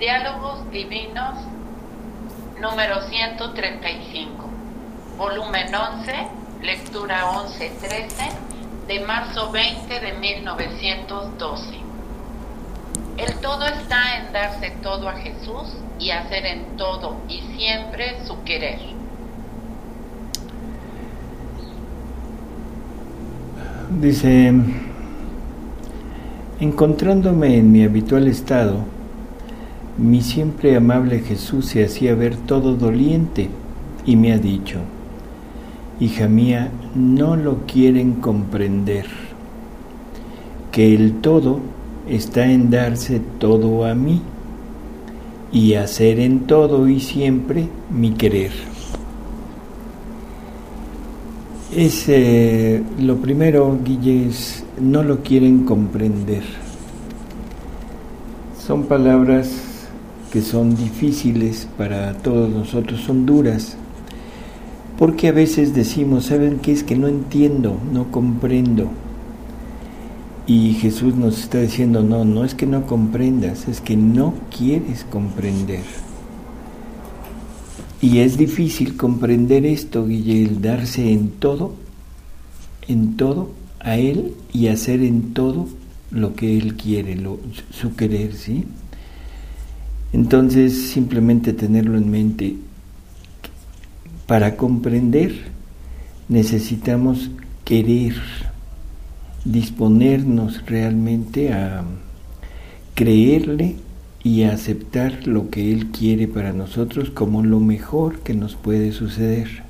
Diálogos Divinos, número 135, volumen 11, lectura 11-13, de marzo 20 de 1912. El todo está en darse todo a Jesús y hacer en todo y siempre su querer. Dice: encontrándome en mi habitual estado, mi siempre amable Jesús se hacía ver todo doliente y me ha dicho: hija mía, no lo quieren comprender, que el todo está en darse todo a mí y hacer en todo y siempre mi querer. Lo primero, Guille, es no lo quieren comprender. Son palabras que son difíciles para todos nosotros, son duras, porque a veces decimos: ¿saben qué? Es que no entiendo, no comprendo. Y Jesús nos está diciendo: no es que no comprendas, es que no quieres comprender. Y es difícil comprender esto, Guille, el darse en todo a Él y hacer en todo lo que Él quiere, su querer, ¿sí? Entonces, simplemente tenerlo en mente. Para comprender necesitamos querer, disponernos realmente a creerle y a aceptar lo que Él quiere para nosotros como lo mejor que nos puede suceder.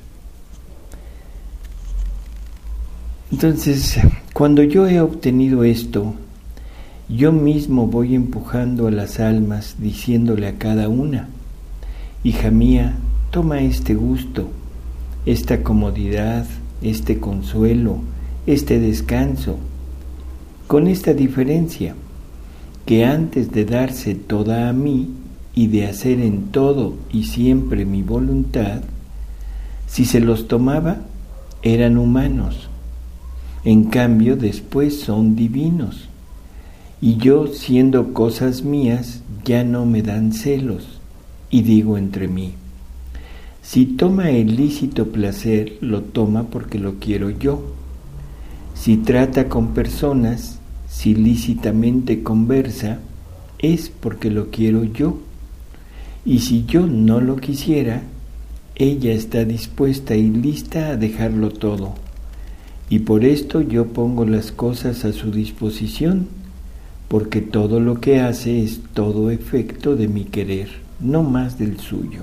Entonces, cuando yo he obtenido esto, yo mismo voy empujando a las almas, diciéndole a cada una: hija mía, toma este gusto, esta comodidad, este consuelo, este descanso, con esta diferencia, que antes de darse toda a mí y de hacer en todo y siempre mi voluntad, si se los tomaba, eran humanos. En cambio, después son divinos. Y yo, siendo cosas mías, ya no me dan celos. Y digo entre mí: si toma el lícito placer, lo toma porque lo quiero yo. Si trata con personas, si lícitamente conversa, es porque lo quiero yo. Y si yo no lo quisiera, ella está dispuesta y lista a dejarlo todo. Y por esto yo pongo las cosas a su disposición, porque todo lo que hace es todo efecto de mi querer, no más del suyo.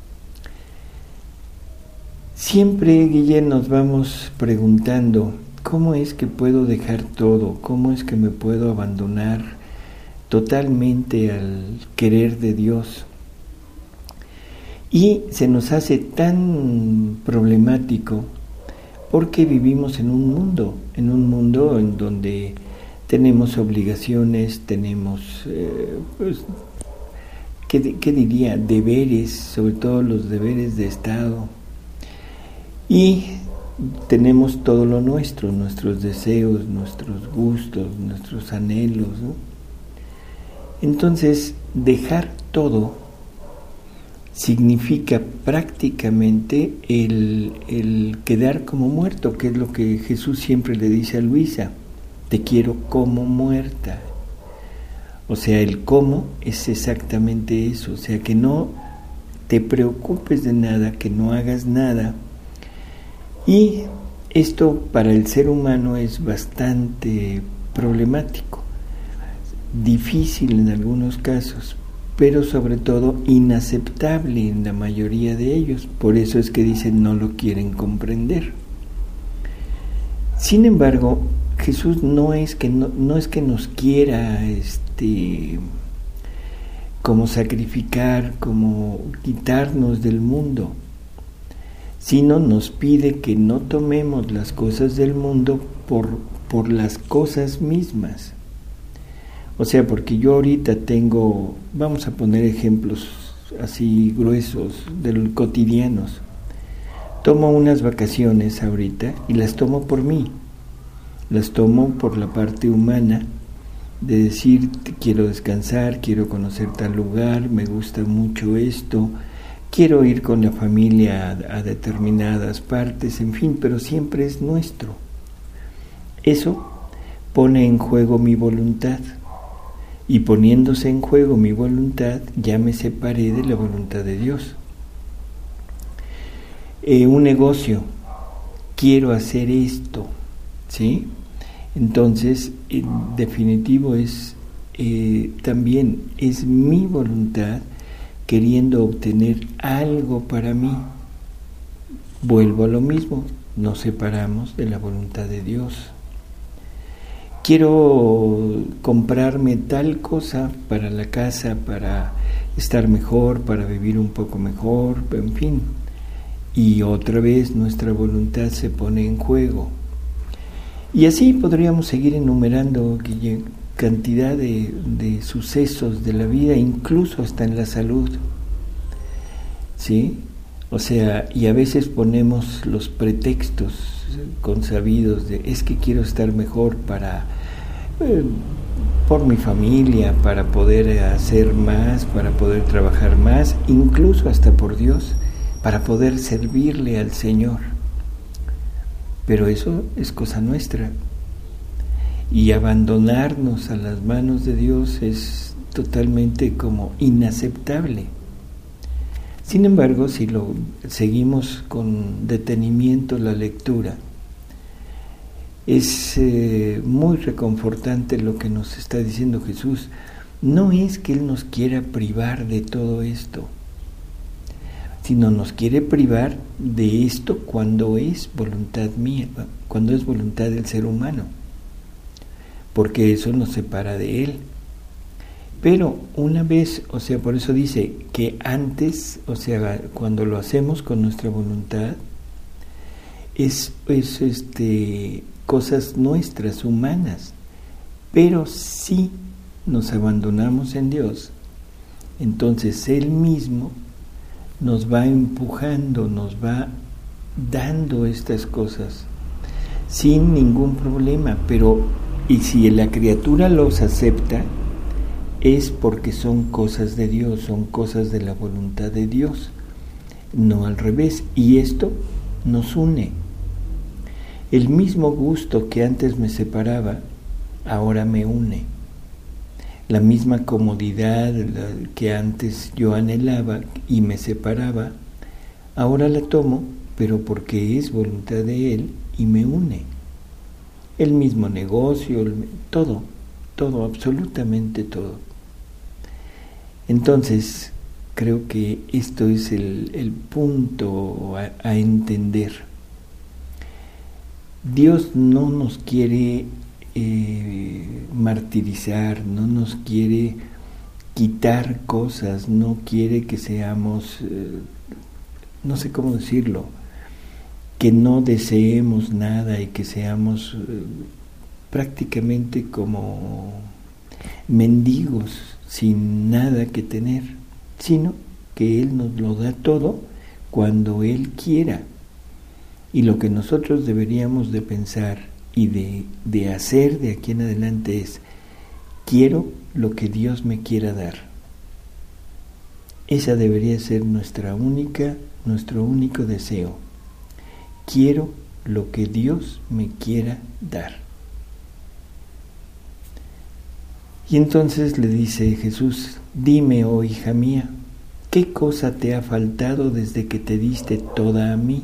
Siempre, Guillermo, nos vamos preguntando: ¿cómo es que puedo dejar todo? ¿Cómo es que me puedo abandonar totalmente al querer de Dios? Y se nos hace tan problemático porque vivimos en un mundo en donde tenemos obligaciones, tenemos, ¿qué diría? Deberes, sobre todo los deberes de Estado. Y tenemos todo lo nuestro, nuestros deseos, nuestros gustos, nuestros anhelos, ¿no? Entonces, dejar todo significa prácticamente el quedar como muerto, que es lo que Jesús siempre le dice a Luisa: te quiero como muerta. O sea, el cómo es exactamente eso, o sea, que no te preocupes de nada, que no hagas nada. Y esto para el ser humano es bastante problemático, difícil en algunos casos, pero sobre todo inaceptable en la mayoría de ellos. Por eso es que dicen: no lo quieren comprender. Sin embargo, Jesús no es que nos quiera como sacrificar, como quitarnos del mundo, sino nos pide que no tomemos las cosas del mundo por las cosas mismas. O sea, porque yo ahorita tengo, vamos a poner ejemplos así gruesos, cotidianos. Tomo unas vacaciones ahorita y las tomo por mí, las tomo por la parte humana, de decir, quiero descansar, quiero conocer tal lugar, me gusta mucho esto, quiero ir con la familia a determinadas partes, en fin, pero siempre es nuestro. Eso pone en juego mi voluntad, y poniéndose en juego mi voluntad, ya me separé de la voluntad de Dios. Un negocio, quiero hacer esto, ¿sí? Entonces, en definitivo también es mi voluntad queriendo obtener algo para mí. Vuelvo a lo mismo, nos separamos de la voluntad de Dios. Quiero comprarme tal cosa para la casa, para estar mejor, para vivir un poco mejor, en fin. Y otra vez nuestra voluntad se pone en juego. Y así podríamos seguir enumerando cantidad de sucesos de la vida, incluso hasta en la salud. ¿Sí? O sea, y a veces ponemos los pretextos consabidos de es que quiero estar mejor por mi familia, para poder hacer más, para poder trabajar más, incluso hasta por Dios, para poder servirle al Señor. Pero eso es cosa nuestra. Y abandonarnos a las manos de Dios es totalmente como inaceptable. Sin embargo, si lo seguimos con detenimiento la lectura, es muy reconfortante lo que nos está diciendo Jesús. No es que Él nos quiera privar de todo esto, sino nos quiere privar de esto cuando es voluntad mía, cuando es voluntad del ser humano, porque eso nos separa de Él. Pero una vez, o sea, por eso dice que antes, o sea, cuando lo hacemos con nuestra voluntad, es cosas nuestras, humanas. Pero si nos abandonamos en Dios, entonces Él mismo nos va empujando, nos va dando estas cosas sin ningún problema. Pero, y si la criatura los acepta, es porque son cosas de Dios, son cosas de la voluntad de Dios, no al revés. Y esto nos une. El mismo gusto que antes me separaba, ahora me une. La misma comodidad que antes yo anhelaba y me separaba, ahora la tomo, pero porque es voluntad de Él y me une. El mismo negocio, todo, absolutamente todo. Entonces, creo que esto es el punto a entender. Dios no nos quiere martirizar, no nos quiere quitar cosas, no quiere que seamos, no sé cómo decirlo, que no deseemos nada y que seamos prácticamente como mendigos sin nada que tener, sino que Él nos lo da todo cuando Él quiera. Y lo que nosotros deberíamos de pensar y de hacer de aquí en adelante es: quiero lo que Dios me quiera dar. Esa debería ser nuestro único deseo. Quiero lo que Dios me quiera dar. Y entonces le dice Jesús: dime, oh hija mía, ¿qué cosa te ha faltado desde que te diste toda a mí?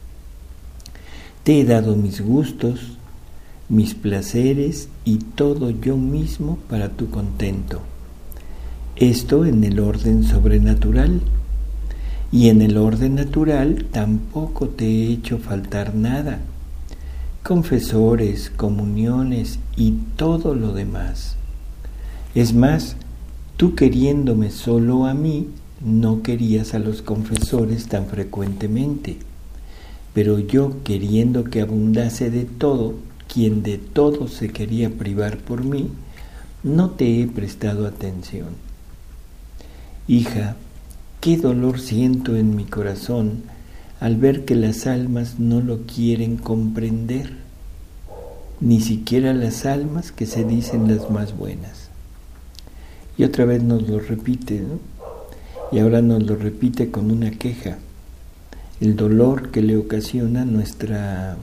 Te he dado mis gustos, mis placeres y todo yo mismo para tu contento. Esto en el orden sobrenatural, y en el orden natural tampoco te he hecho faltar nada. Confesores, comuniones y todo lo demás. Es más, tú queriéndome solo a mí, no querías a los confesores tan frecuentemente, pero yo, queriendo que abundase de todo, quien de todo se quería privar por mí, no te he prestado atención. Hija, qué dolor siento en mi corazón al ver que las almas no lo quieren comprender. ni siquiera las almas que se dicen las más buenas. Y otra vez nos lo repite, ¿no? Y ahora nos lo repite con una queja. El dolor que le ocasiona nuestra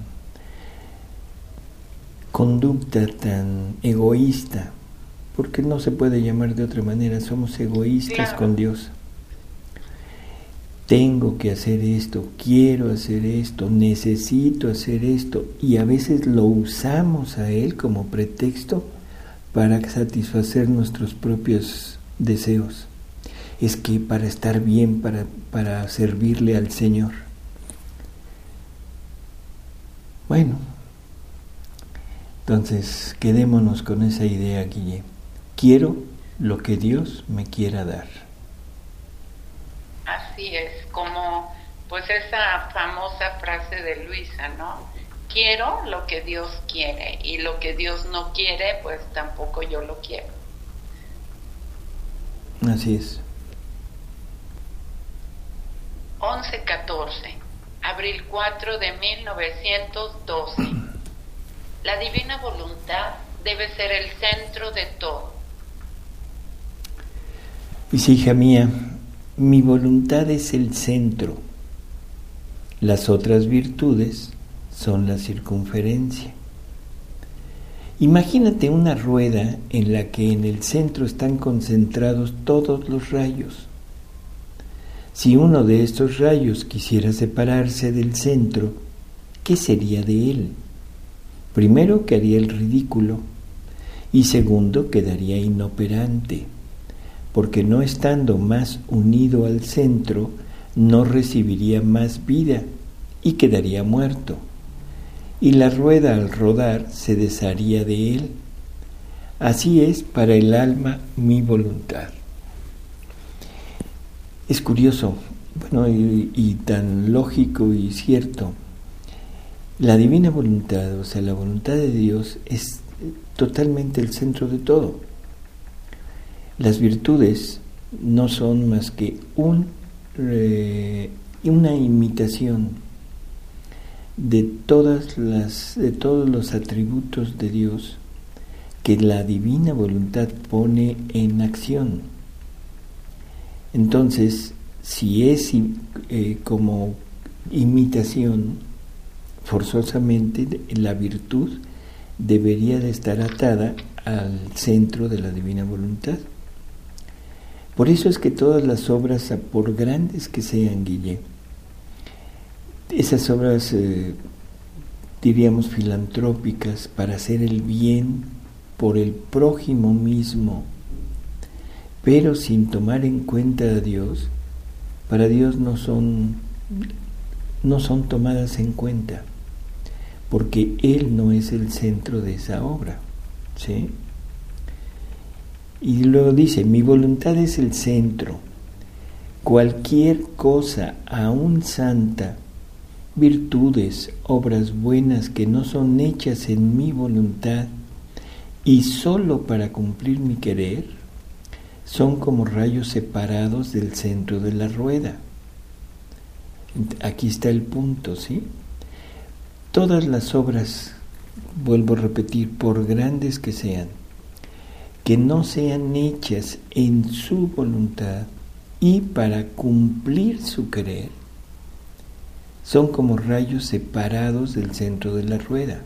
conducta tan egoísta, porque no se puede llamar de otra manera, somos egoístas, claro, con Dios. Tengo que hacer esto, quiero hacer esto, necesito hacer esto, y a veces lo usamos a Él como pretexto para satisfacer nuestros propios deseos. Es que para estar bien, para servirle al Señor. Bueno, entonces quedémonos con esa idea, Guille. Quiero lo que Dios me quiera dar. Así es, como pues esa famosa frase de Luisa, ¿no? Quiero lo que Dios quiere, y lo que Dios no quiere, pues tampoco yo lo quiero. Así es. 11-14, abril 4 de 1912. La divina voluntad debe ser el centro de todo. Dice, hija mía, mi voluntad es el centro. Las otras virtudes son la circunferencia. Imagínate una rueda en la que en el centro están concentrados todos los rayos. Si uno de estos rayos quisiera separarse del centro, ¿qué sería de él? Primero, que haría el ridículo, y segundo, quedaría inoperante, porque no estando más unido al centro, no recibiría más vida y quedaría muerto, y la rueda al rodar se desharía de él. Así es para el alma mi voluntad. Es curioso, bueno, y tan lógico y cierto. La divina voluntad, o sea, la voluntad de Dios, es totalmente el centro de todo. Las virtudes no son más que una imitación de todos los atributos de Dios que la divina voluntad pone en acción. Entonces, si es como imitación, forzosamente la virtud debería de estar atada al centro de la divina voluntad. Por eso es que todas las obras, por grandes que sean, Guille, esas obras, diríamos, filantrópicas, para hacer el bien por el prójimo mismo, pero sin tomar en cuenta a Dios, para Dios no son tomadas en cuenta, porque Él no es el centro de esa obra, ¿sí? Y luego dice, mi voluntad es el centro. Cualquier cosa, aun santa, virtudes, obras buenas que no son hechas en mi voluntad y solo para cumplir mi querer, son como rayos separados del centro de la rueda. Aquí está el punto, ¿sí? Todas las obras, vuelvo a repetir, por grandes que sean, que no sean hechas en su voluntad y para cumplir su querer, son como rayos separados del centro de la rueda.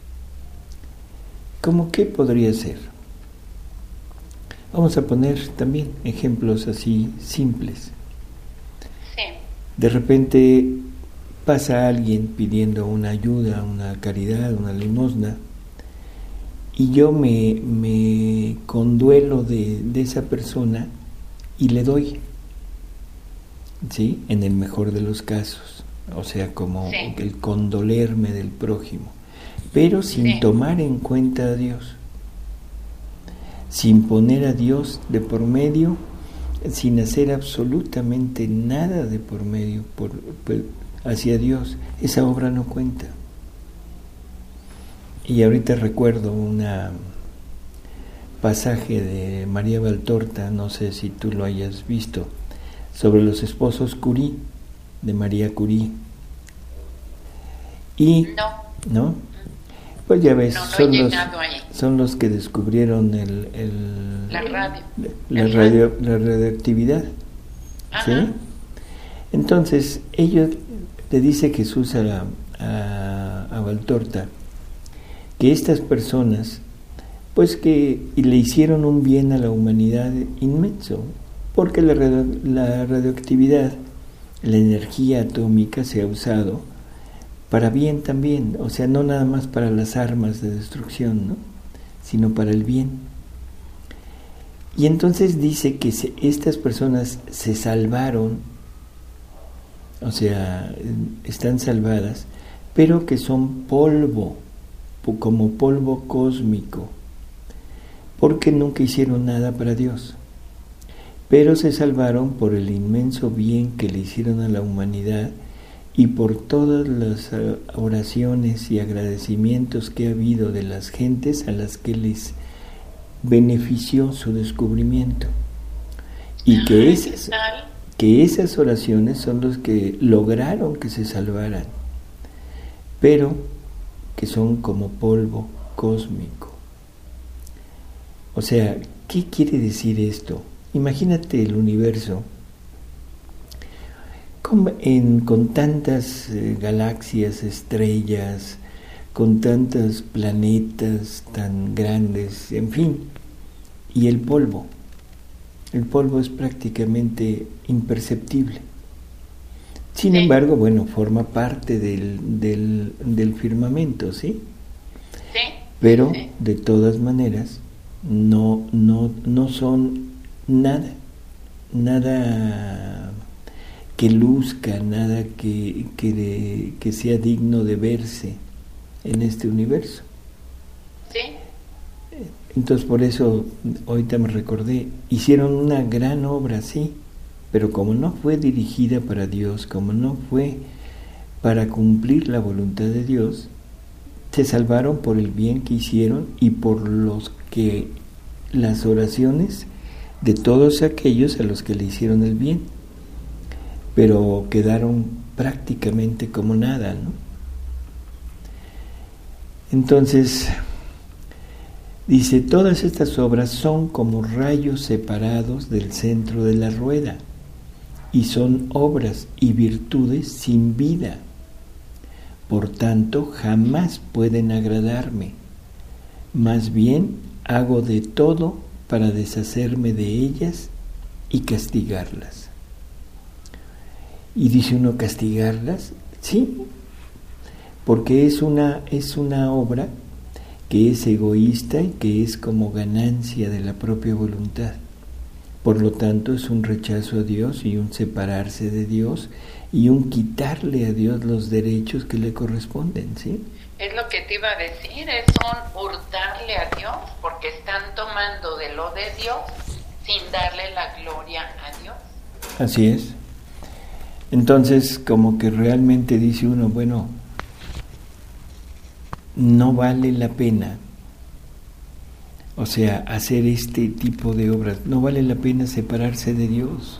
¿Cómo qué podría ser? Vamos a poner también ejemplos así simples. Sí. De repente pasa alguien pidiendo una ayuda, una caridad, una limosna, y yo me conduelo de esa persona y le doy, ¿sí? En el mejor de los casos, o sea, como el condolerme del prójimo, pero sin tomar en cuenta a Dios, sin poner a Dios de por medio, sin hacer absolutamente nada de por medio hacia Dios. Esa obra no cuenta. Y ahorita recuerdo un pasaje de María Valtorta, no sé si tú lo hayas visto, sobre los esposos Curie, de María Curie. Y, ¿no? Pues ya ves, No, no he llegado ahí. son los que descubrieron La radio. la radioactividad. ¿Sí? Ajá. Entonces, ellos le dice Jesús a Valtorta que estas personas, pues que le hicieron un bien a la humanidad inmenso, porque la radioactividad, la energía atómica se ha usado para bien también, o sea, no nada más para las armas de destrucción, ¿no?, sino para el bien. Y entonces dice que estas personas se salvaron, o sea, están salvadas, pero que son polvo, como polvo cósmico, porque nunca hicieron nada para Dios, pero se salvaron por el inmenso bien que le hicieron a la humanidad y por todas las oraciones y agradecimientos que ha habido de las gentes a las que les benefició su descubrimiento, y que esas oraciones son los que lograron que se salvaran, pero que son como polvo cósmico. O sea, ¿qué quiere decir esto? Imagínate el universo con tantas galaxias, estrellas, con tantos planetas tan grandes, en fin, y el polvo. El polvo es prácticamente imperceptible. Sin embargo, bueno, forma parte del firmamento, ¿sí? Sí. Pero de todas maneras no son nada que luzca, nada que sea digno de verse en este universo. Sí. Entonces por eso ahorita me recordé, hicieron una gran obra, sí, pero como no fue dirigida para Dios, como no fue para cumplir la voluntad de Dios, se salvaron por el bien que hicieron y por las oraciones de todos aquellos a los que le hicieron el bien, pero quedaron prácticamente como nada, ¿no? Entonces dice, todas estas obras son como rayos separados del centro de la rueda, y son obras y virtudes sin vida. Por tanto, jamás pueden agradarme. Más bien, hago de todo para deshacerme de ellas y castigarlas. Y dice uno, ¿castigarlas? Sí, porque es una obra que es egoísta y que es como ganancia de la propia voluntad. Por lo tanto, es un rechazo a Dios y un separarse de Dios y un quitarle a Dios los derechos que le corresponden, ¿sí? Es lo que te iba a decir, es un hurtarle a Dios, porque están tomando de lo de Dios sin darle la gloria a Dios. Así es. Entonces, como que realmente dice uno, bueno, no vale la pena, o sea, hacer este tipo de obras, no vale la pena separarse de Dios.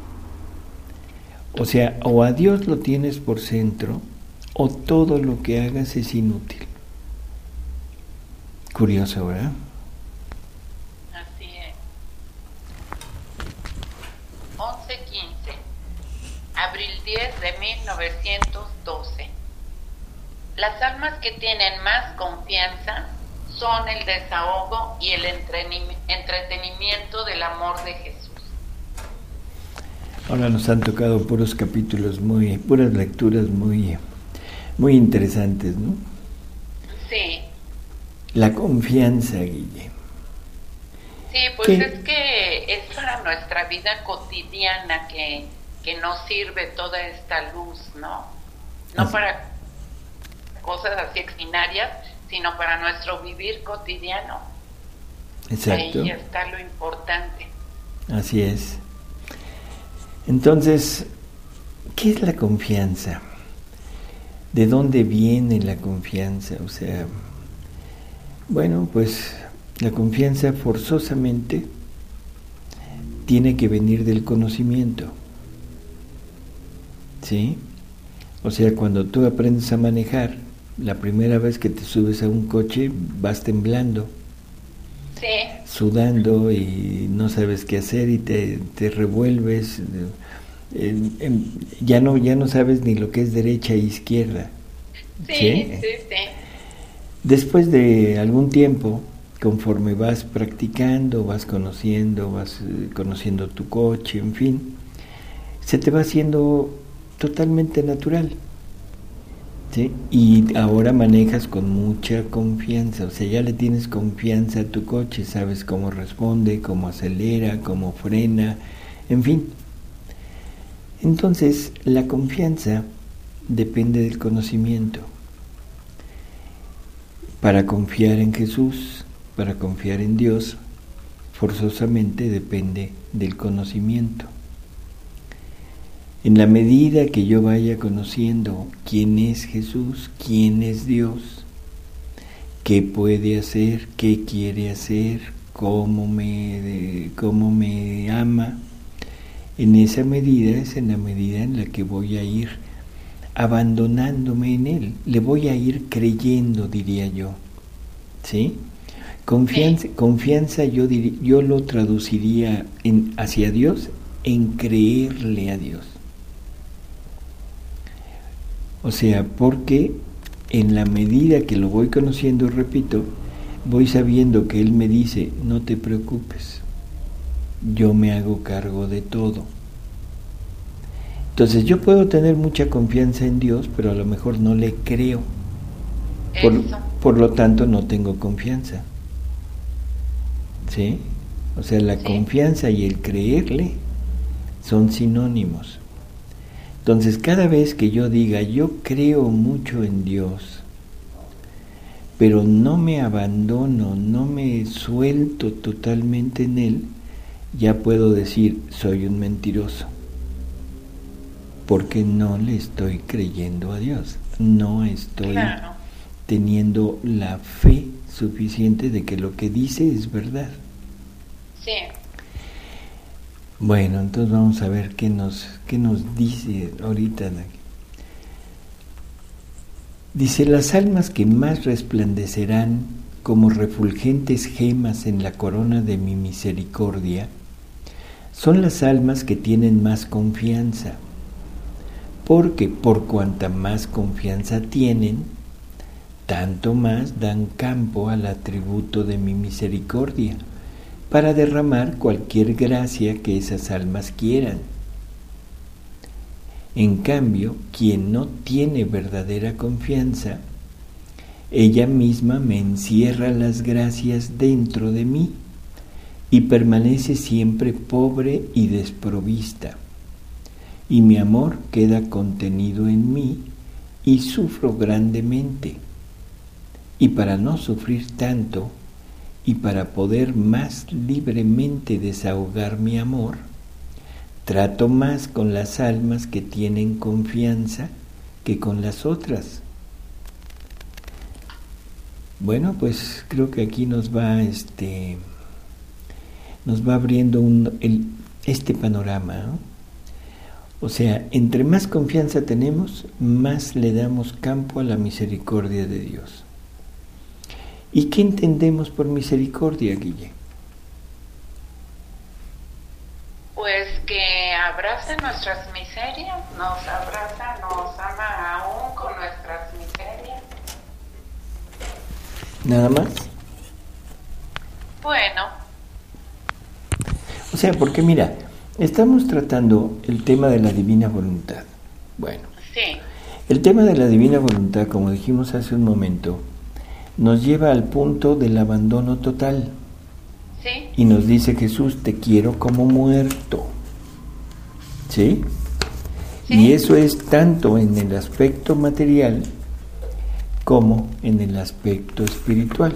O sea, o a Dios lo tienes por centro, o todo lo que hagas es inútil. Curioso, ¿verdad? Así es. 11/15, abril 10 de 1912. Las almas que tienen más confianza son el desahogo y el entretenimiento del amor de Jesús. Ahora nos han tocado puros capítulos, puras lecturas muy interesantes, ¿no? Sí. La confianza, Guille. Sí, pues es que es para nuestra vida cotidiana que nos sirve toda esta luz, ¿no? No para cosas así extraordinarias, sino para nuestro vivir cotidiano. Exacto. Ahí está lo importante. Así es. Entonces, ¿qué es la confianza? ¿De dónde viene la confianza? O sea, bueno, pues la confianza forzosamente tiene que venir del conocimiento, ¿sí? O sea, cuando tú aprendes a manejar, La primera vez que te subes a un coche vas temblando, Sí, sudando y no sabes qué hacer y te revuelves. Ya no sabes ni lo que es derecha e izquierda. sí, ¿Sí? sí, sí. Después de algún tiempo, conforme vas practicando, vas conociendo tu coche, en fin, se te va haciendo totalmente natural. ¿Sí? Y ahora manejas con mucha confianza, o sea, ya le tienes confianza a tu coche, sabes cómo responde, cómo acelera, cómo frena, en fin. Entonces, la confianza depende del conocimiento. Para confiar en Jesús, para confiar en Dios, forzosamente depende del conocimiento. En la medida que yo vaya conociendo quién es Jesús, quién es Dios, qué puede hacer, qué quiere hacer, cómo me ama, en esa medida es en la medida en la que voy a ir abandonándome en Él, le voy a ir creyendo, diría yo. ¿Sí? Confianza yo lo traduciría hacia Dios en creerle a Dios. O sea, porque en la medida que lo voy conociendo, repito, voy sabiendo que Él me dice, no te preocupes, yo me hago cargo de todo. Entonces yo puedo tener mucha confianza en Dios, pero a lo mejor no le creo. Por lo tanto no tengo confianza. ¿Sí? O sea, la confianza y el creerle son sinónimos. Entonces, cada vez que yo diga, yo creo mucho en Dios, pero no me abandono, no me suelto totalmente en Él, ya puedo decir, soy un mentiroso. Porque no le estoy creyendo a Dios, no estoy teniendo la fe suficiente de que lo que dice es verdad. Sí. Bueno, entonces vamos a ver qué nos dice ahorita. Dice, las almas que más resplandecerán como refulgentes gemas en la corona de mi misericordia son las almas que tienen más confianza, porque por cuanta más confianza tienen, tanto más dan campo al atributo de mi misericordia, para derramar cualquier gracia que esas almas quieran. En cambio, quien no tiene verdadera confianza, ella misma me encierra las gracias dentro de mí y permanece siempre pobre y desprovista, y mi amor queda contenido en mí y sufro grandemente. Y para no sufrir tanto, y para poder más libremente desahogar mi amor, trato más con las almas que tienen confianza que con las otras. Bueno, pues creo que aquí nos va abriendo este panorama, ¿no? O sea, entre más confianza tenemos, más le damos campo a la misericordia de Dios. ¿Y qué entendemos por misericordia, Guille? Pues que abraza nuestras miserias, nos abraza, nos ama aún con nuestras miserias. ¿Nada más? Bueno. O sea, porque mira, estamos tratando el tema de la divina voluntad. Bueno, sí. El tema de la divina voluntad, como dijimos hace un momento, nos lleva al punto del abandono total. Sí. Y nos dice Jesús, te quiero como muerto. ¿Sí? Sí. Y eso es tanto en el aspecto material como en el aspecto espiritual.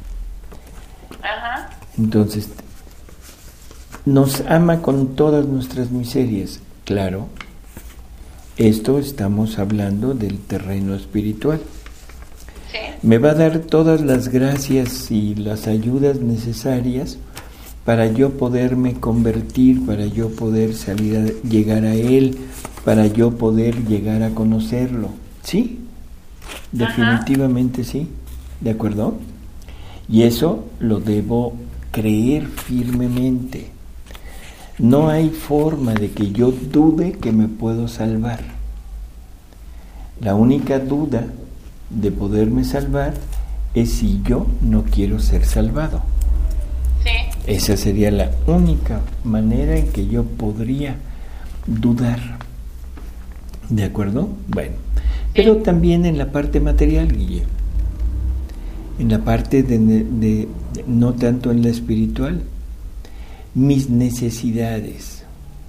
Ajá. Entonces, nos ama con todas nuestras miserias. Claro, esto estamos hablando del terreno espiritual. Sí. Me va a dar todas las gracias y las ayudas necesarias para yo poderme convertir, para yo poder llegar a Él, para yo poder llegar a conocerlo. ¿Sí? definitivamente sí, ¿de acuerdo? Y eso lo debo creer firmemente. No hay forma de que yo dude que me puedo salvar. La única duda de poderme salvar es si yo no quiero ser salvado. Sí. Esa sería la única manera en que yo podría dudar. ¿De acuerdo? Bueno, pero también en la parte material, Guille. En la parte de no tanto en la espiritual. Mis necesidades.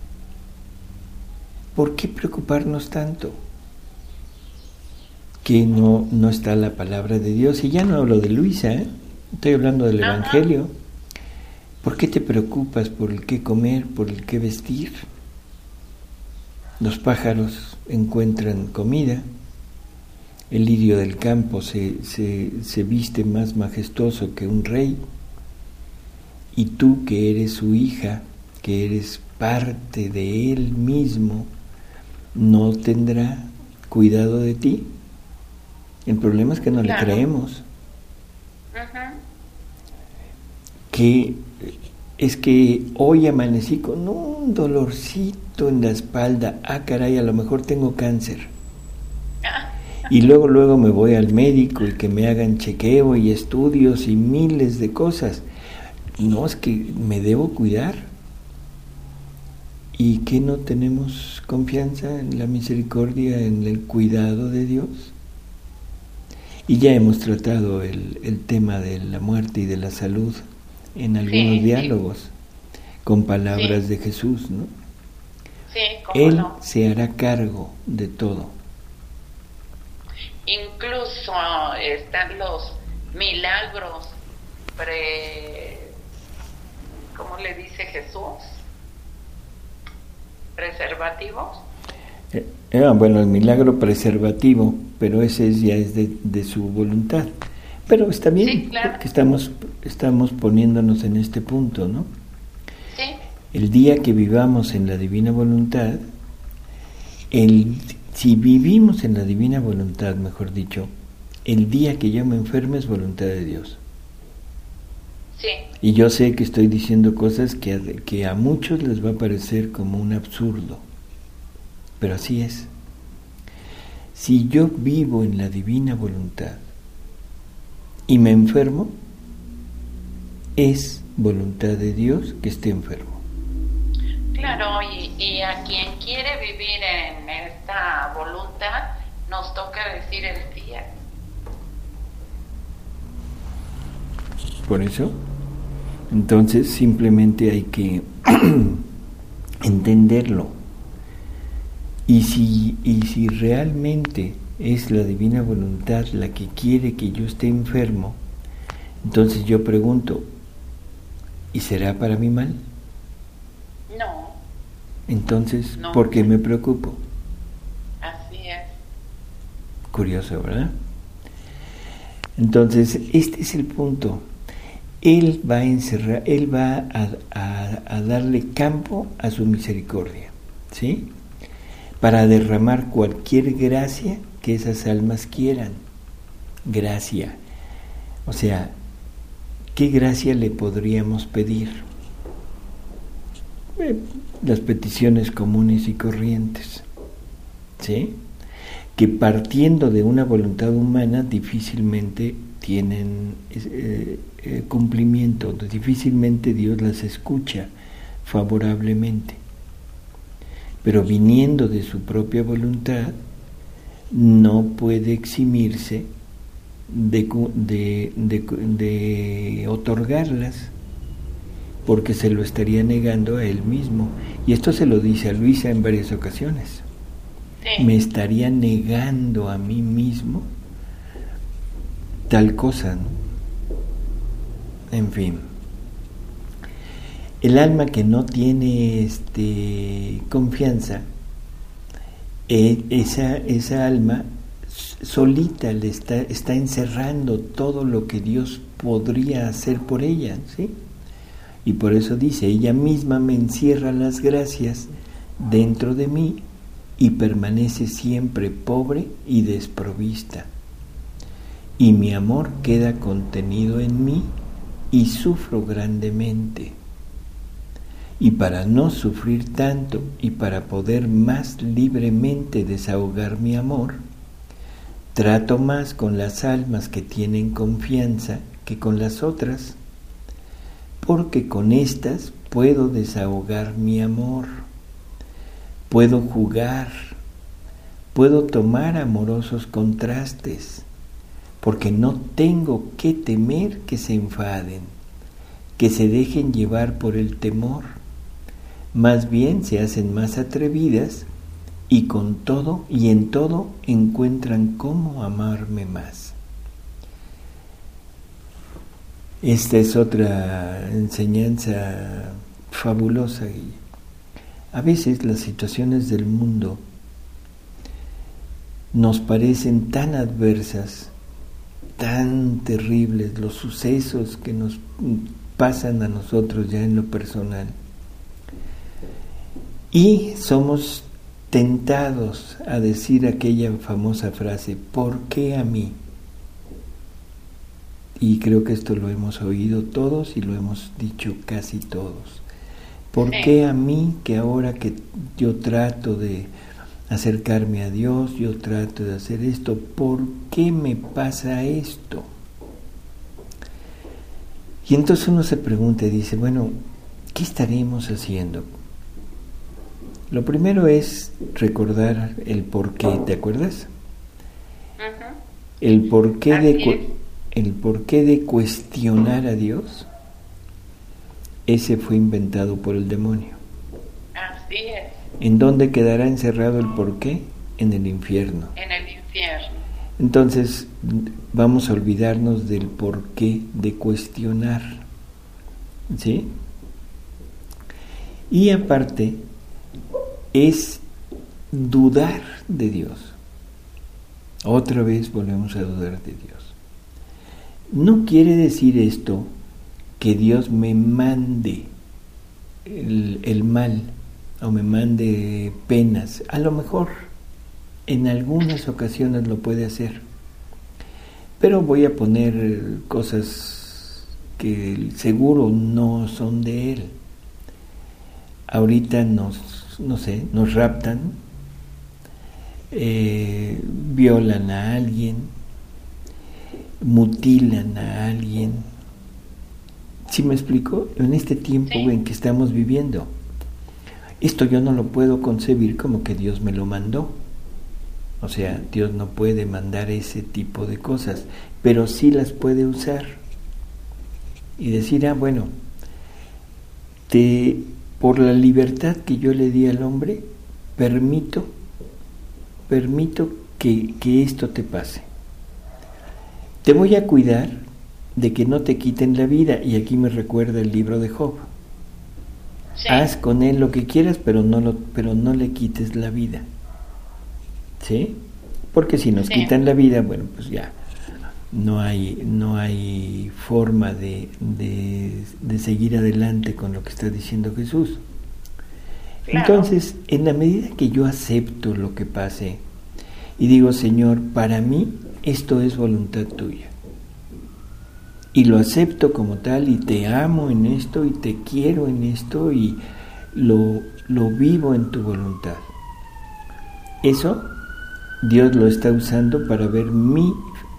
¿Por qué preocuparnos tanto? Que no está la palabra de Dios. Y ya no hablo de Luisa, estoy hablando del Evangelio. ¿Por qué te preocupas por el qué comer, por el qué vestir? Los pájaros encuentran comida, el lirio del campo se viste más majestuoso que un rey, y tú, que eres su hija, que eres parte de él mismo, ¿no tendrá cuidado de ti? El problema es que no le creemos. Que es que hoy amanecí con un dolorcito en la espalda. Ah, caray, a lo mejor tengo cáncer. Y luego me voy al médico y que me hagan chequeo y estudios y miles de cosas. No, es que me debo cuidar. ¿Y qué no tenemos confianza en la misericordia, en el cuidado de Dios? Y ya hemos tratado el tema de la muerte y de la salud en algunos diálogos, con palabras de Jesús, ¿no? Sí, ¿cómo Él no? se hará cargo de todo. Incluso están los milagros ¿cómo le dice Jesús? ¿Preservativos? Bueno, el milagro preservativo, pero ese ya es de su voluntad. Pero está bien, sí, claro, porque estamos poniéndonos en este punto, ¿no? Sí. El día que vivamos en la divina voluntad, si vivimos en la divina voluntad, mejor dicho, el día que yo me enferme es voluntad de Dios. Sí. Y yo sé que estoy diciendo cosas que a muchos les va a parecer como un absurdo, pero así es. Si yo vivo en la divina voluntad y me enfermo, es voluntad de Dios que esté enfermo. Claro, y a quien quiere vivir en esta voluntad, nos toca decir el día. Por eso, entonces simplemente hay que entenderlo. Y si realmente es la divina voluntad la que quiere que yo esté enfermo, entonces yo pregunto, ¿y será para mi mal? No. Entonces, no. ¿por qué me preocupo? Así es. Curioso, ¿verdad? Entonces, este es el punto. Él va a encerrar, Él va a darle campo a su misericordia, ¿sí? Para derramar cualquier gracia que esas almas quieran. Gracia. O sea, ¿qué gracia le podríamos pedir? Las peticiones comunes y corrientes, ¿sí? Que partiendo de una voluntad humana difícilmente tienen cumplimiento, difícilmente Dios las escucha favorablemente. Pero viniendo de su propia voluntad, no puede eximirse de otorgarlas, porque se lo estaría negando a él mismo. Y esto se lo dice a Luisa en varias ocasiones. Sí. Me estaría negando a mí mismo tal cosa, ¿no? En fin. El alma que no tiene confianza, esa alma solita le está encerrando todo lo que Dios podría hacer por ella, ¿sí? Y por eso dice, ella misma me encierra las gracias dentro de mí y permanece siempre pobre y desprovista. y mi amor queda contenido en mí y sufro grandemente. Y para no sufrir tanto y para poder más libremente desahogar mi amor, trato más con las almas que tienen confianza que con las otras, porque con estas puedo desahogar mi amor, puedo jugar, puedo tomar amorosos contrastes, porque no tengo que temer que se enfaden, que se dejen llevar por el temor. Más bien se hacen más atrevidas y con todo y en todo encuentran cómo amarme más. Esta es otra enseñanza fabulosa. Y a veces las situaciones del mundo nos parecen tan adversas, tan terribles, los sucesos que nos pasan a nosotros ya en lo personal. Y somos tentados a decir aquella famosa frase, ¿por qué a mí? Y creo que esto lo hemos oído todos y lo hemos dicho casi todos. ¿Por qué a mí, que ahora que yo trato de acercarme a Dios, yo trato de hacer esto, ¿por qué me pasa esto? Y entonces uno se pregunta y dice, bueno, ¿qué estaremos haciendo? Lo primero es recordar el porqué, ¿te acuerdas? Uh-huh. El porqué de cuestionar a Dios, ese fue inventado por el demonio. Así es. ¿En dónde quedará encerrado el porqué? En el infierno. En el infierno. Entonces vamos a olvidarnos del porqué de cuestionar, ¿sí? Y aparte es dudar de Dios. Otra vez volvemos a dudar de Dios. No quiere decir esto que Dios me mande el mal o me mande penas. A lo mejor en algunas ocasiones lo puede hacer, pero voy a poner cosas que seguro no son de Él. Ahorita nos raptan, violan a alguien, mutilan a alguien. ¿Sí me explico? En este tiempo en que estamos viviendo, esto yo no lo puedo concebir como que Dios me lo mandó. O sea, Dios no puede mandar ese tipo de cosas, pero sí las puede usar y decir, bueno, por la libertad que yo le di al hombre, permito que esto te pase. Te voy a cuidar de que no te quiten la vida, y aquí me recuerda el libro de Job. Sí. Haz con él lo que quieras, pero no le quites la vida. ¿Sí? Porque si nos quitan la vida, bueno, pues ya no hay forma de seguir adelante con lo que está diciendo Jesús. Claro. Entonces, en la medida que yo acepto lo que pase y digo, Señor, para mí esto es voluntad tuya, y lo acepto como tal, y te amo en esto, y te quiero en esto, y lo vivo en tu voluntad. Eso Dios lo está usando para ver mi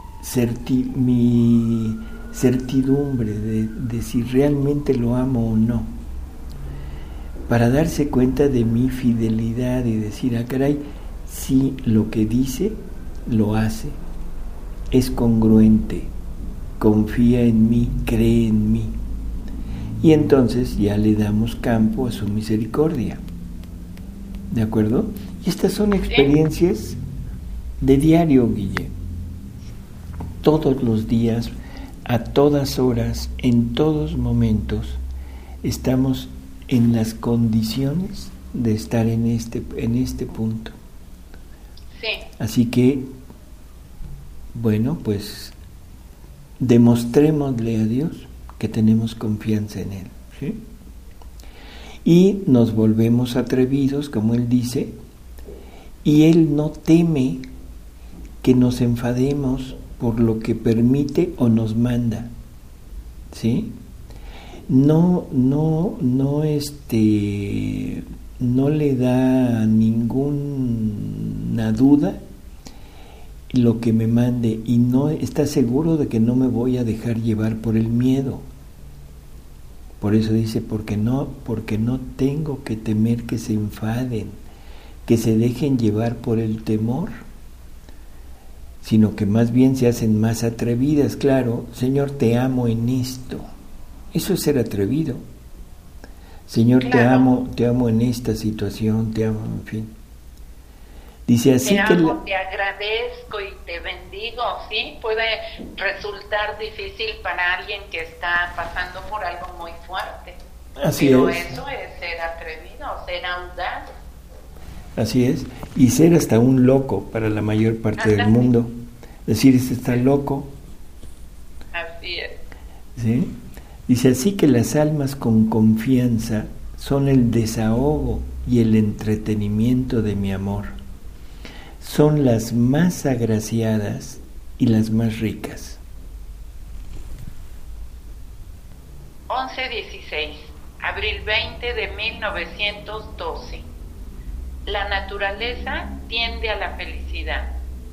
certidumbre de si realmente lo amo o no, para darse cuenta de mi fidelidad y decir, caray, si lo que dice lo hace, es congruente, confía en mí, cree en mí, y entonces ya le damos campo a su misericordia. ¿De acuerdo? Y estas son experiencias de diario, Guille. Todos los días, a todas horas, en todos momentos, estamos en las condiciones de estar en este punto. Sí. Así que, bueno, pues demostrémosle a Dios que tenemos confianza en Él, ¿sí? Y nos volvemos atrevidos, como Él dice, y Él no teme que nos enfademos por lo que permite o nos manda, ¿sí? No le da ninguna duda lo que me mande, y no está seguro de que no me voy a dejar llevar por el miedo. Por eso dice, porque no tengo que temer que se enfaden, que se dejen llevar por el temor, sino que más bien se hacen más atrevidas. Claro, Señor, te amo en esto. Eso es ser atrevido. Señor, claro, te amo en esta situación, te amo, en fin. Dice así te amo, te agradezco y te bendigo, ¿sí? Puede resultar difícil para alguien que está pasando por algo muy fuerte. Así pero es. Eso es ser atrevido, ser audaz. Así es. Y ser hasta un loco para la mayor parte del mundo. Decir, este está loco. Así es. ¿Sí? Dice, así que las almas con confianza son el desahogo y el entretenimiento de mi amor. Son las más agraciadas y las más ricas. 11-16, abril 20 de 1912. La naturaleza tiende a la felicidad.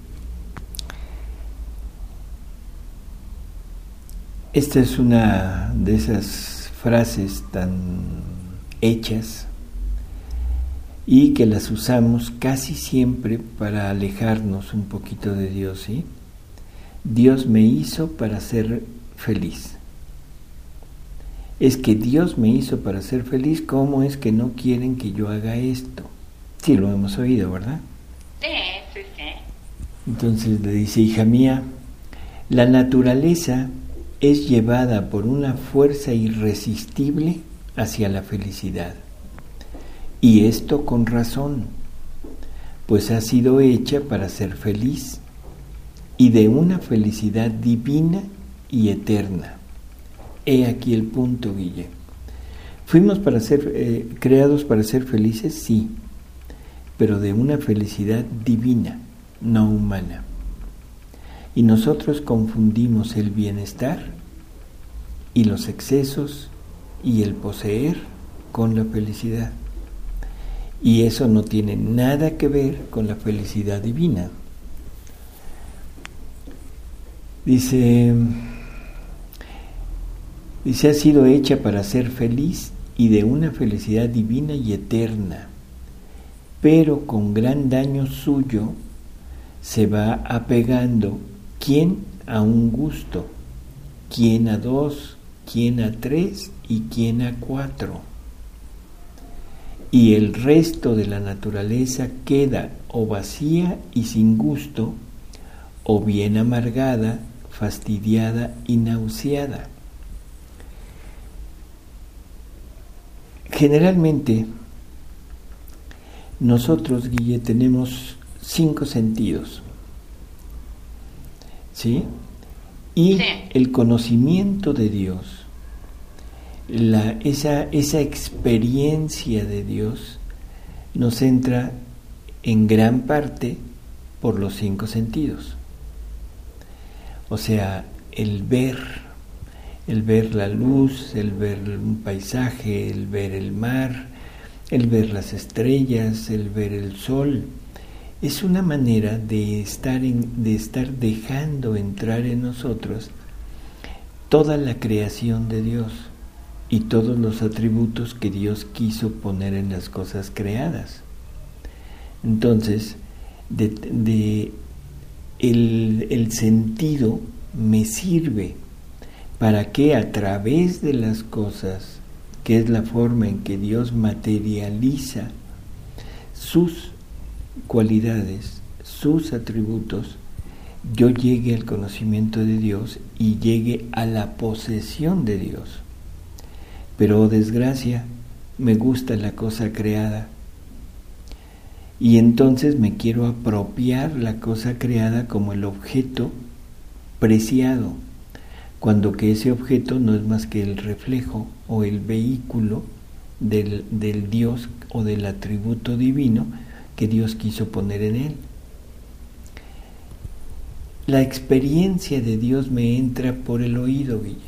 Esta es una de esas frases tan hechas y que las usamos casi siempre para alejarnos un poquito de Dios, ¿sí? Dios me hizo para ser feliz. Es que Dios me hizo para ser feliz, ¿cómo es que no quieren que yo haga esto? Sí, lo hemos oído, ¿verdad? Sí. Entonces le dice, hija mía, la naturaleza es llevada por una fuerza irresistible hacia la felicidad. Y esto con razón, pues ha sido hecha para ser feliz, y de una felicidad divina y eterna. He aquí el punto, Guille. ¿Fuimos para ser creados para ser felices? Sí, pero de una felicidad divina, no humana. Y nosotros confundimos el bienestar y los excesos y el poseer con la felicidad. Y eso no tiene nada que ver con la felicidad divina. Dice, ha sido hecha para ser feliz y de una felicidad divina y eterna, pero con gran daño suyo se va apegando quién a un gusto, quién a 2, quién a 3 y quién a 4. Y el resto de la naturaleza queda o vacía y sin gusto, o bien amargada, fastidiada y nauseada. Generalmente, nosotros, Guille, tenemos 5 sentidos, ¿sí? Y sí, el conocimiento de Dios, esa experiencia de Dios, nos entra en gran parte por los 5 sentidos. O sea, el ver la luz, el ver un paisaje, el ver el mar, el ver las estrellas, el ver el sol, es una manera de estar dejando entrar en nosotros toda la creación de Dios y todos los atributos que Dios quiso poner en las cosas creadas. Entonces, el sentido me sirve para que a través de las cosas, que es la forma en que Dios materializa sus cualidades, sus atributos, yo llegue al conocimiento de Dios y llegue a la posesión de Dios. Pero, oh desgracia, me gusta la cosa creada. Y entonces me quiero apropiar la cosa creada como el objeto preciado, cuando que ese objeto no es más que el reflejo o el vehículo del Dios o del atributo divino que Dios quiso poner en él. la experiencia de Dios me entra por el oído, Guille.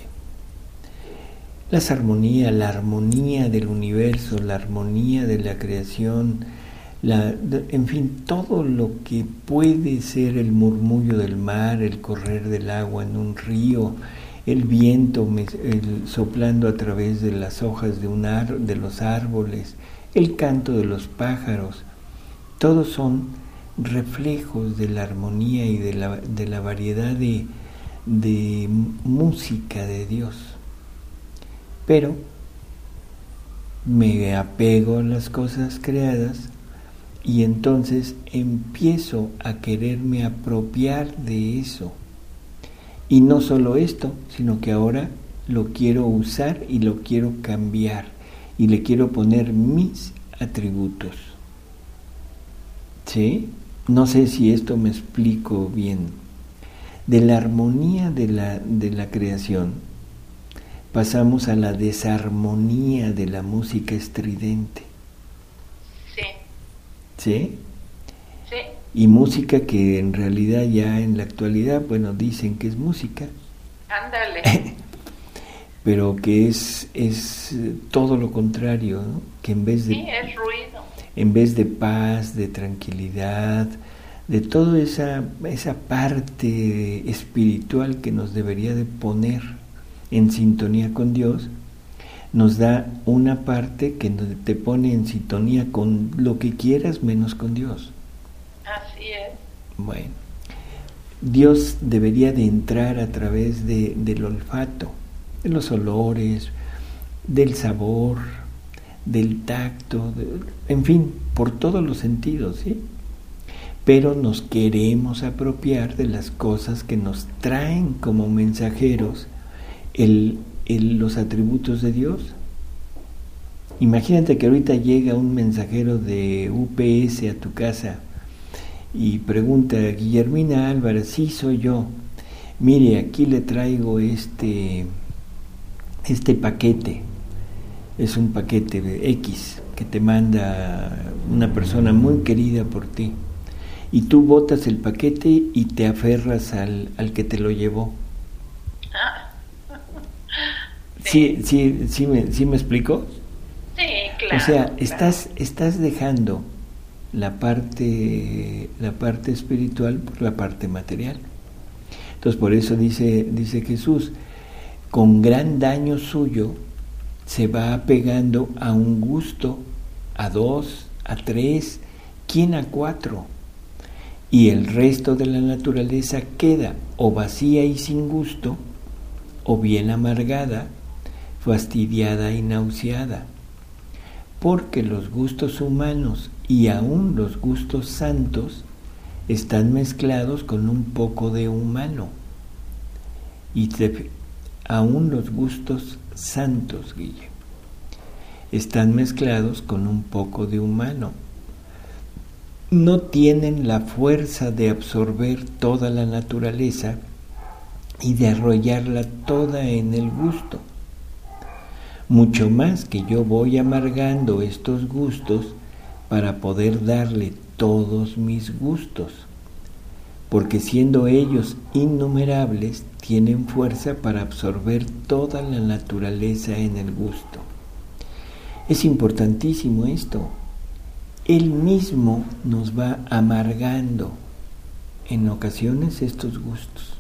La armonía del universo, la armonía de la creación, en fin, todo lo que puede ser el murmullo del mar, el correr del agua en un río, el viento soplando a través de las hojas de los árboles, el canto de los pájaros, todos son reflejos de la armonía y de la variedad de música de Dios. Pero me apego a las cosas creadas y entonces empiezo a quererme apropiar de eso. Y no solo esto, sino que ahora lo quiero usar y lo quiero cambiar y le quiero poner mis atributos. ¿Sí? No sé si esto me explico bien. De la armonía de la creación pasamos a la desarmonía de la música estridente. Sí. ¿Sí? Sí. Y música que en realidad ya en la actualidad, bueno, dicen que es música. Ándale. Pero que es todo lo contrario, ¿no? Que en vez de... Sí, es ruido. En vez de paz, de tranquilidad, de toda esa parte espiritual que nos debería de poner en sintonía con Dios, nos da una parte que te pone en sintonía con lo que quieras menos con Dios. Así es. Bueno, Dios debería de entrar a través del olfato, de los olores, del sabor, del tacto, en fin, por todos los sentidos, ¿sí? Pero nos queremos apropiar de las cosas que nos traen como mensajeros los atributos de Dios. Imagínate que ahorita llega un mensajero de UPS a tu casa y pregunta: Guillermina Álvarez, sí soy yo, mire, aquí le traigo este paquete, es un paquete de X que te manda una persona muy querida por ti, y tú botas el paquete y te aferras al que te lo llevó. ¿Sí me explico? Sí, claro. O sea, claro. estás dejando la parte espiritual por la parte material. Entonces, por eso dice Jesús, con gran daño suyo se va apegando a un gusto, a 2, a 3, ¿quién a 4? Y el resto de la naturaleza queda o vacía y sin gusto, o bien amargada, fastidiada y nauseada, porque los gustos humanos y aún los gustos santos están mezclados con un poco de humano. Y aún los gustos santos, Guille, están mezclados con un poco de humano. No tienen la fuerza de absorber toda la naturaleza y de arrollarla toda en el gusto. Mucho más que yo voy amargando estos gustos para poder darle todos mis gustos, porque siendo ellos innumerables, tienen fuerza para absorber toda la naturaleza en el gusto. Es importantísimo esto. Él mismo nos va amargando en ocasiones estos gustos.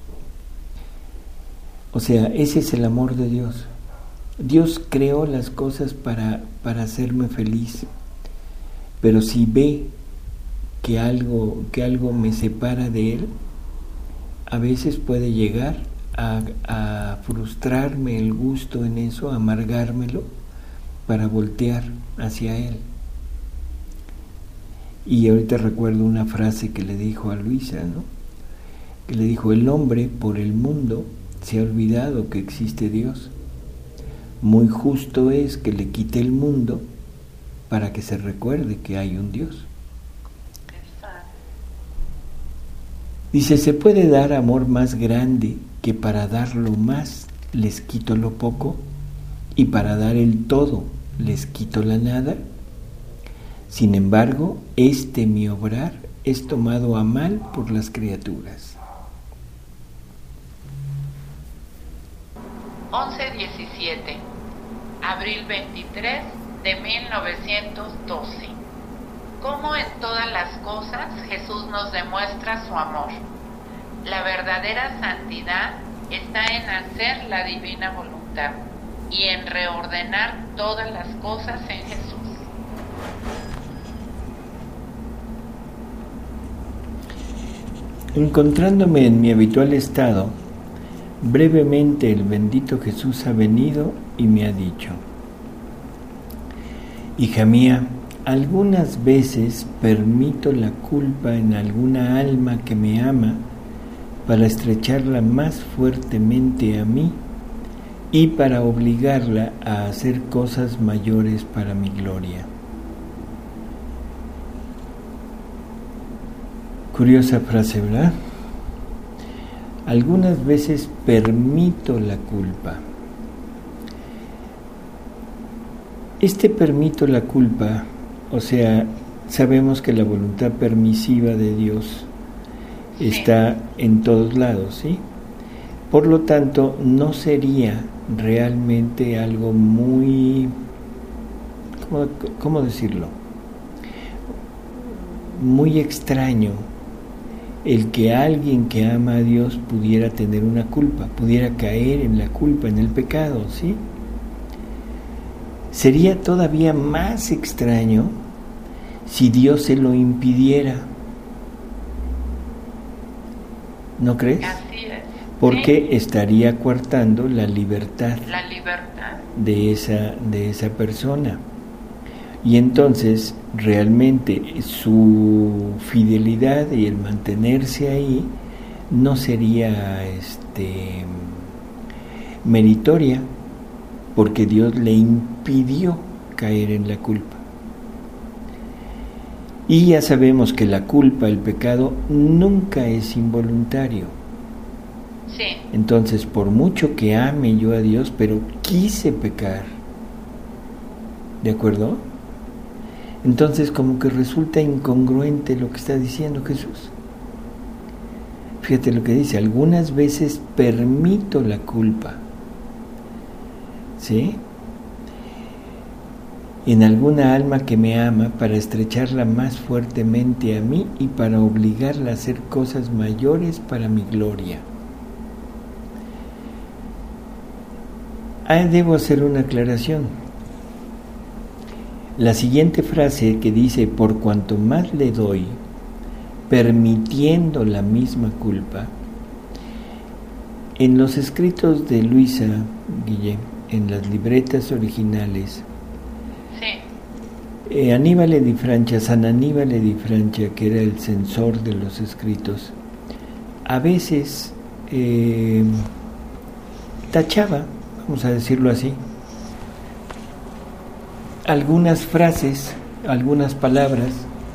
O sea, ese es el amor de Dios. Dios creó las cosas para hacerme feliz, pero si ve que algo me separa de Él, a veces puede llegar a frustrarme el gusto en eso, a amargármelo, para voltear hacia Él. Y ahorita recuerdo una frase que le dijo a Luisa, ¿no? Que le dijo: el hombre por el mundo se ha olvidado que existe Dios. Muy justo es que le quite el mundo para que se recuerde que hay un Dios. Dice: ¿se puede dar amor más grande que para dar lo más les quito lo poco, y para dar el todo les quito la nada? Sin embargo, mi obrar es tomado a mal por las criaturas. 17, abril 23 de 1912. Cómo en todas las cosas Jesús nos demuestra su amor. La verdadera santidad está en hacer la divina voluntad y en reordenar todas las cosas en Jesús. Encontrándome en mi habitual estado, brevemente el bendito Jesús ha venido y me ha dicho: hija mía, algunas veces permito la culpa en alguna alma que me ama para estrecharla más fuertemente a mí y para obligarla a hacer cosas mayores para mi gloria. Curiosa frase, ¿verdad? Algunas veces permito la culpa. Permito la culpa, o sea, sabemos que la voluntad permisiva de Dios está en todos lados, ¿sí? Por lo tanto, no sería realmente algo muy, ¿cómo decirlo? Muy extraño el que alguien que ama a Dios pudiera tener una culpa, pudiera caer en la culpa, en el pecado, ¿sí? Sería todavía más extraño si Dios se lo impidiera. ¿No crees? Así es. Porque estaría coartando la libertad de esa persona. Y entonces realmente su fidelidad y el mantenerse ahí no sería meritoria, porque Dios le impidió caer en la culpa. Y ya sabemos que la culpa, el pecado, nunca es involuntario. Sí. Entonces, por mucho que ame yo a Dios, pero quise pecar, ¿de acuerdo? Entonces, como que resulta incongruente lo que está diciendo Jesús. Fíjate lo que dice: algunas veces permito la culpa, ¿sí? En alguna alma que me ama para estrecharla más fuertemente a mí y para obligarla a hacer cosas mayores para mi gloria. Debo hacer una aclaración. La siguiente frase que dice: por cuanto más le doy, permitiendo la misma culpa, en los escritos de Luisa Guillén, en las libretas originales, San Aníbal di Francia, que era el censor de los escritos, a veces tachaba, vamos a decirlo así, algunas frases, algunas palabras,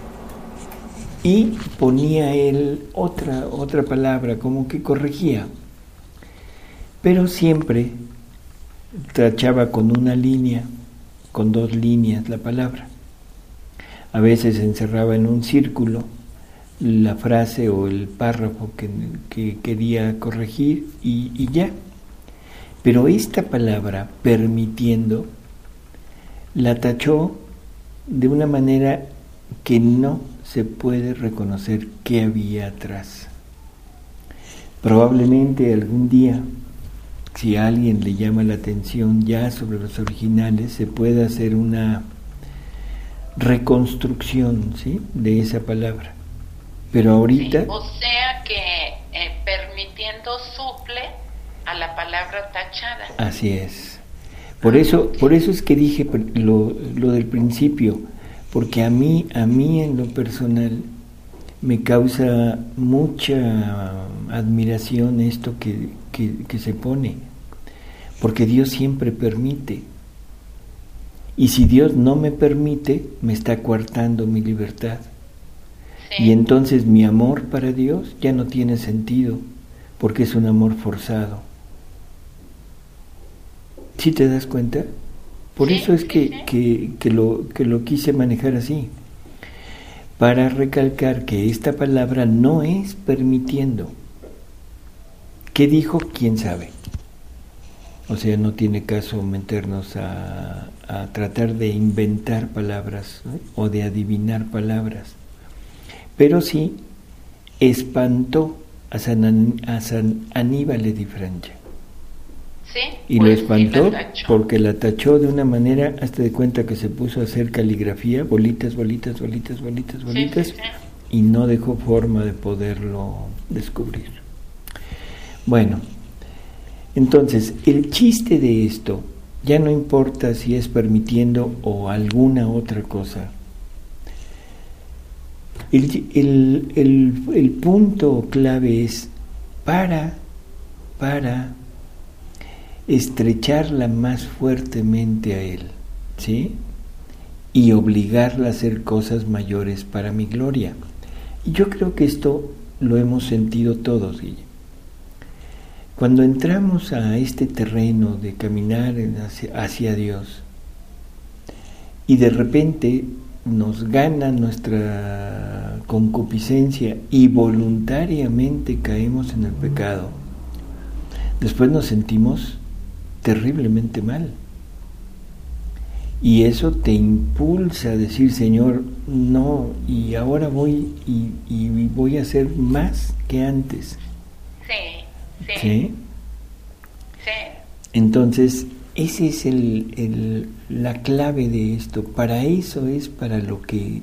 y ponía él otra palabra, como que corregía, pero siempre tachaba con una línea, con dos líneas la palabra. A veces encerraba en un círculo la frase o el párrafo que quería corregir y ya. Pero esta palabra, permitiendo, la tachó de una manera que no se puede reconocer qué había atrás. Probablemente algún día, si a alguien le llama la atención ya sobre los originales, se pueda hacer una reconstrucción, ¿sí?, de esa palabra. Pero ahorita... Sí, o sea que permitiendo suple a la palabra tachada. Así es. Por eso es que dije lo del principio, porque a mí en lo personal me causa mucha admiración esto que se pone, porque Dios siempre permite, y si Dios no me permite, me está coartando mi libertad. Sí. Y entonces mi amor para Dios ya no tiene sentido, porque es un amor forzado. ¿Sí te das cuenta? Por eso es que lo quise manejar así, para recalcar que esta palabra no es permitiendo. ¿Qué dijo? ¿Quién sabe? O sea, no tiene caso meternos a tratar de inventar palabras, ¿no? O de adivinar palabras. Pero sí espantó a San Aníbal di Francia. Sí, y pues lo espantó sí, porque la tachó de una manera, hasta de cuenta que se puso a hacer caligrafía, bolitas, bolitas, bolitas, bolitas, bolitas, sí. Y no dejó forma de poderlo descubrir. Bueno, entonces el chiste de esto ya no importa si es permitiendo o alguna otra cosa. El punto clave es para estrecharla más fuertemente a él, ¿sí? Y obligarla a hacer cosas mayores para mi gloria. Y yo creo que esto lo hemos sentido todos, Guille. Cuando entramos a este terreno de caminar hacia Dios y de repente nos gana nuestra concupiscencia y voluntariamente caemos en el pecado, después nos sentimos terriblemente mal. Y eso te impulsa a decir, Señor, no, y ahora voy y voy a hacer más que antes. Sí. Entonces, ese es la clave de esto. Para eso es para lo que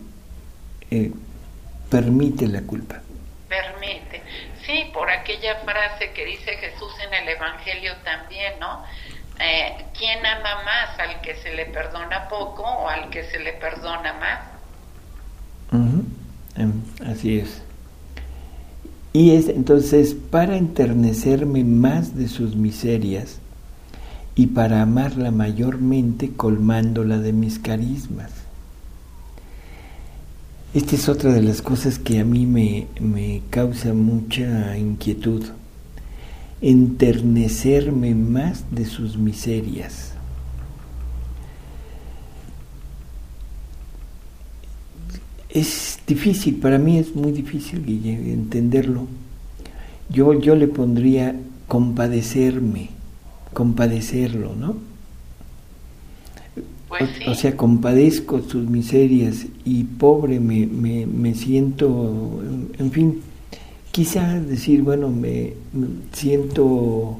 permite la culpa. Permite. Sí, por aquella frase que dice Jesús en el Evangelio también, ¿no? ¿Quién ama más, al que se le perdona poco o al que se le perdona más? Así es. Y es entonces para enternecerme más de sus miserias y para amarla mayormente colmándola de mis carismas. Esta es otra de las cosas que a mí me causa mucha inquietud. Enternecerme más de sus miserias. Es difícil, para mí es muy difícil, Guille, entenderlo. Yo le pondría compadecerlo, ¿no? Pues sí. O sea, compadezco sus miserias y pobre me siento, en fin, quizá decir, bueno, me siento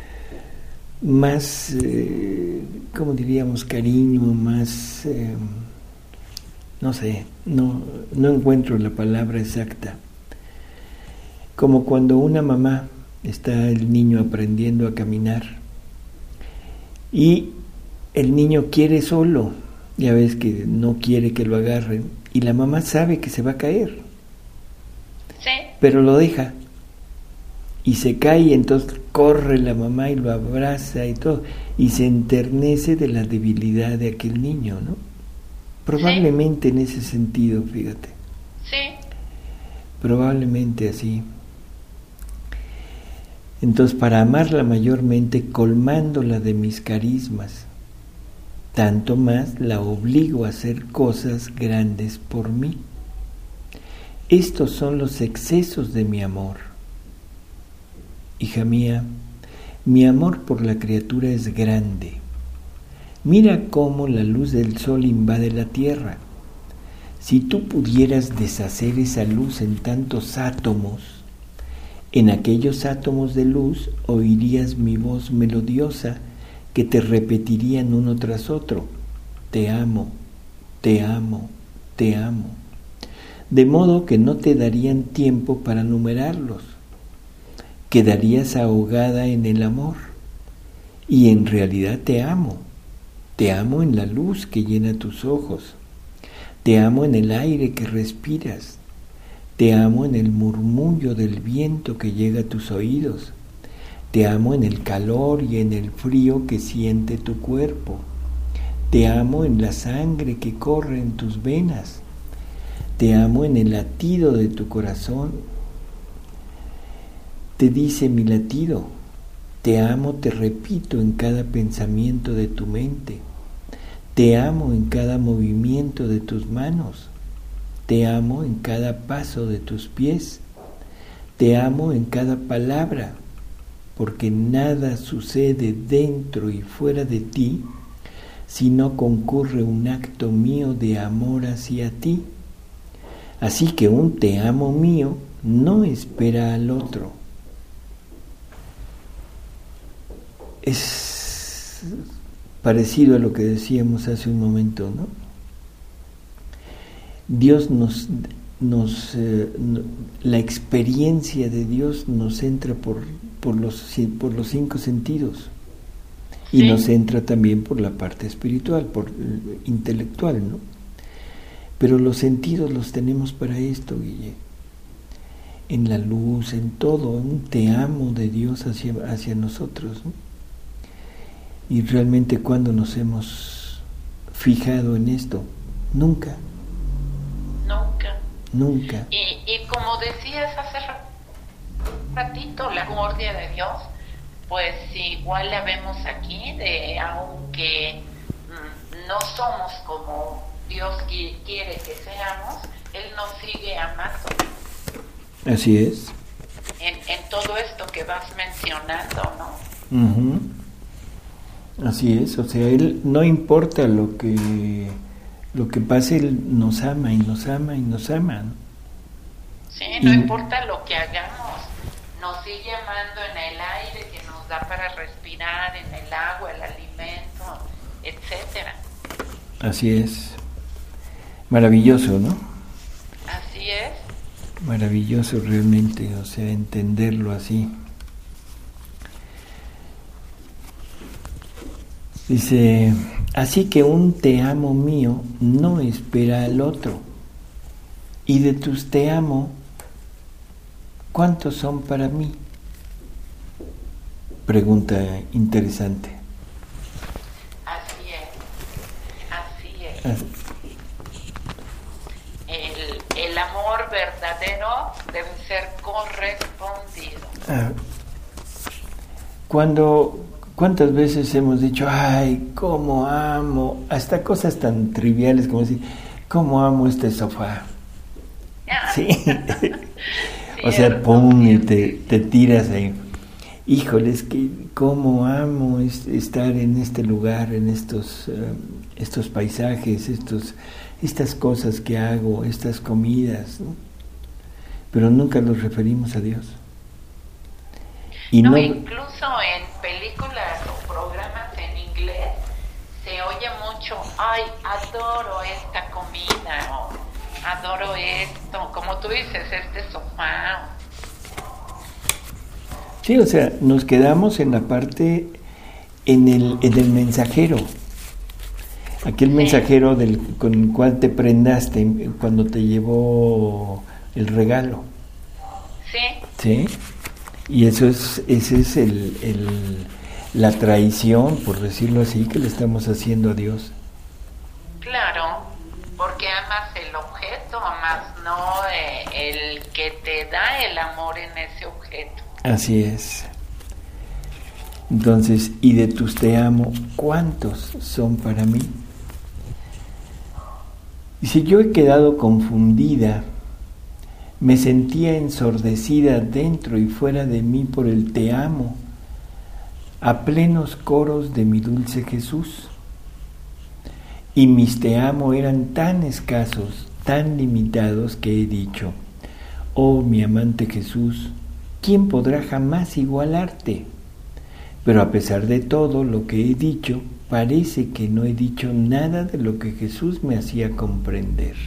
más, ¿cómo diríamos? Cariño, más, no sé, no encuentro la palabra exacta. Como cuando una mamá está el niño aprendiendo a caminar y el niño quiere solo, ya ves que no quiere que lo agarren, y la mamá sabe que se va a caer. Sí. Pero lo deja y se cae, y entonces corre la mamá y lo abraza y todo, y se enternece de la debilidad de aquel niño, ¿no? Probablemente en ese sentido, fíjate. Sí. Probablemente así. Entonces, para amarla mayormente, colmándola de mis carismas, tanto más la obligo a hacer cosas grandes por mí. Estos son los excesos de mi amor. Hija mía, mi amor por la criatura es grande. Mira cómo la luz del sol invade la tierra. Si tú pudieras deshacer esa luz en tantos átomos, en aquellos átomos de luz oirías mi voz melodiosa que te repetirían uno tras otro: te amo, te amo, te amo. De modo que no te darían tiempo para numerarlos. Quedarías ahogada en el amor. Y en realidad te amo. Te amo en la luz que llena tus ojos. Te amo en el aire que respiras. Te amo en el murmullo del viento que llega a tus oídos. Te amo en el calor y en el frío que siente tu cuerpo. Te amo en la sangre que corre en tus venas. Te amo en el latido de tu corazón. Te dice mi latido: te amo, te repito, en cada pensamiento de tu mente. Te amo en cada movimiento de tus manos. Te amo en cada paso de tus pies. Te amo en cada palabra. porque nada sucede dentro y fuera de ti si no concurre un acto mío de amor hacia ti. Así que un te amo mío no espera al otro. Es parecido a lo que decíamos hace un momento, ¿no? Dios la experiencia de Dios nos entra por los 5 sentidos. Y sí, nos entra también por la parte espiritual, por intelectual, ¿no? Pero los sentidos los tenemos para esto, Guille. En la luz, en todo, un te amo de Dios hacia nosotros, ¿no? Y realmente, ¿cuándo nos hemos fijado en esto? Nunca. nunca. Nunca. Y como decías hace ratito, la guardia de Dios, pues igual la vemos aquí, de aunque no somos como Dios quiere que seamos, Él nos sigue amando. Así es. En todo esto que vas mencionando, ¿no? Uh-huh. Así es, o sea, Él no importa lo que pase, Él nos ama y nos ama y nos ama, ¿no? Sí, no importa lo que hagamos, nos sigue amando en el aire que nos da para respirar, en el agua, el alimento, etcétera. Así es. Maravilloso, ¿no? Así es. Maravilloso realmente, o sea, entenderlo así. Dice, así que un te amo mío no espera al otro. Y de tus te amo, ¿cuántos son para mí? Pregunta interesante. Así es. Así. El amor verdadero debe ser correspondido. ¿Cuántas veces hemos dicho, ay, cómo amo, hasta cosas tan triviales como decir, cómo amo este sofá? Sí. O sea, pum, y te tiras ahí. Híjoles, que cómo amo estar en este lugar, en estos paisajes, estas cosas que hago, estas comidas, ¿no? Pero nunca los referimos a Dios. Y no, incluso en películas o programas en inglés se oye mucho, ay, adoro esta comida, o adoro esto, como tú dices, este sofá. Sí, o sea, nos quedamos en la parte, en el mensajero. Aquel mensajero con el cual te prendaste cuando te llevó el regalo. Sí. ¿Sí? Y esa es la traición, por decirlo así, que le estamos haciendo a Dios. Claro, porque amas el objeto, amas no el que te da el amor en ese objeto. Así es. Entonces, y de tus te amo, ¿cuántos son para mí? Y si yo he quedado confundida, me sentía ensordecida dentro y fuera de mí por el te amo, a plenos coros de mi dulce Jesús. Y mis te amo eran tan escasos, tan limitados, que he dicho, oh mi amante Jesús, ¿quién podrá jamás igualarte? Pero a pesar de todo lo que he dicho, parece que no he dicho nada de lo que Jesús me hacía comprender.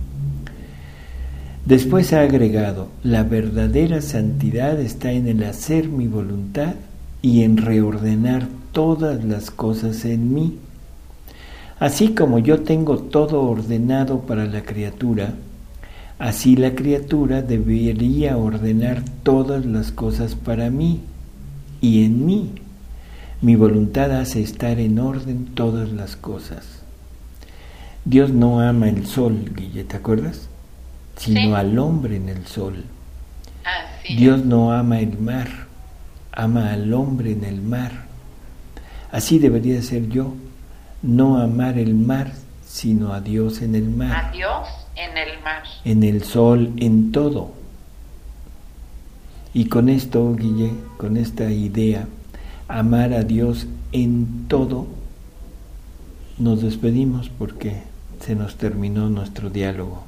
Después ha agregado, la verdadera santidad está en el hacer mi voluntad y en reordenar todas las cosas en mí. Así como yo tengo todo ordenado para la criatura, así la criatura debería ordenar todas las cosas para mí y en mí. Mi voluntad hace estar en orden todas las cosas. Dios no ama el sol, Guille, ¿te acuerdas? Sino al hombre en el sol. Dios no ama el mar, ama al hombre en el mar. Así debería ser yo, no amar el mar, sino a Dios en el mar. A Dios en el mar. En el sol, en todo. Y con esto, Guille, con esta idea, amar a Dios en todo, nos despedimos porque se nos terminó nuestro diálogo.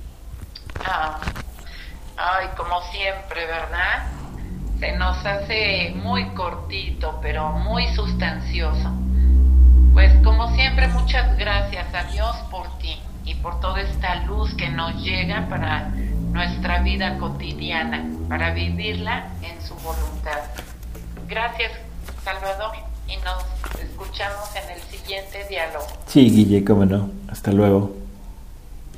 Ay, como siempre, ¿verdad? Se nos hace muy cortito, pero muy sustancioso. Pues como siempre, muchas gracias a Dios por ti y por toda esta luz que nos llega para nuestra vida cotidiana, para vivirla en su voluntad. Gracias, Salvador, y nos escuchamos en el siguiente diálogo. Sí, Guille, cómo no. Hasta luego.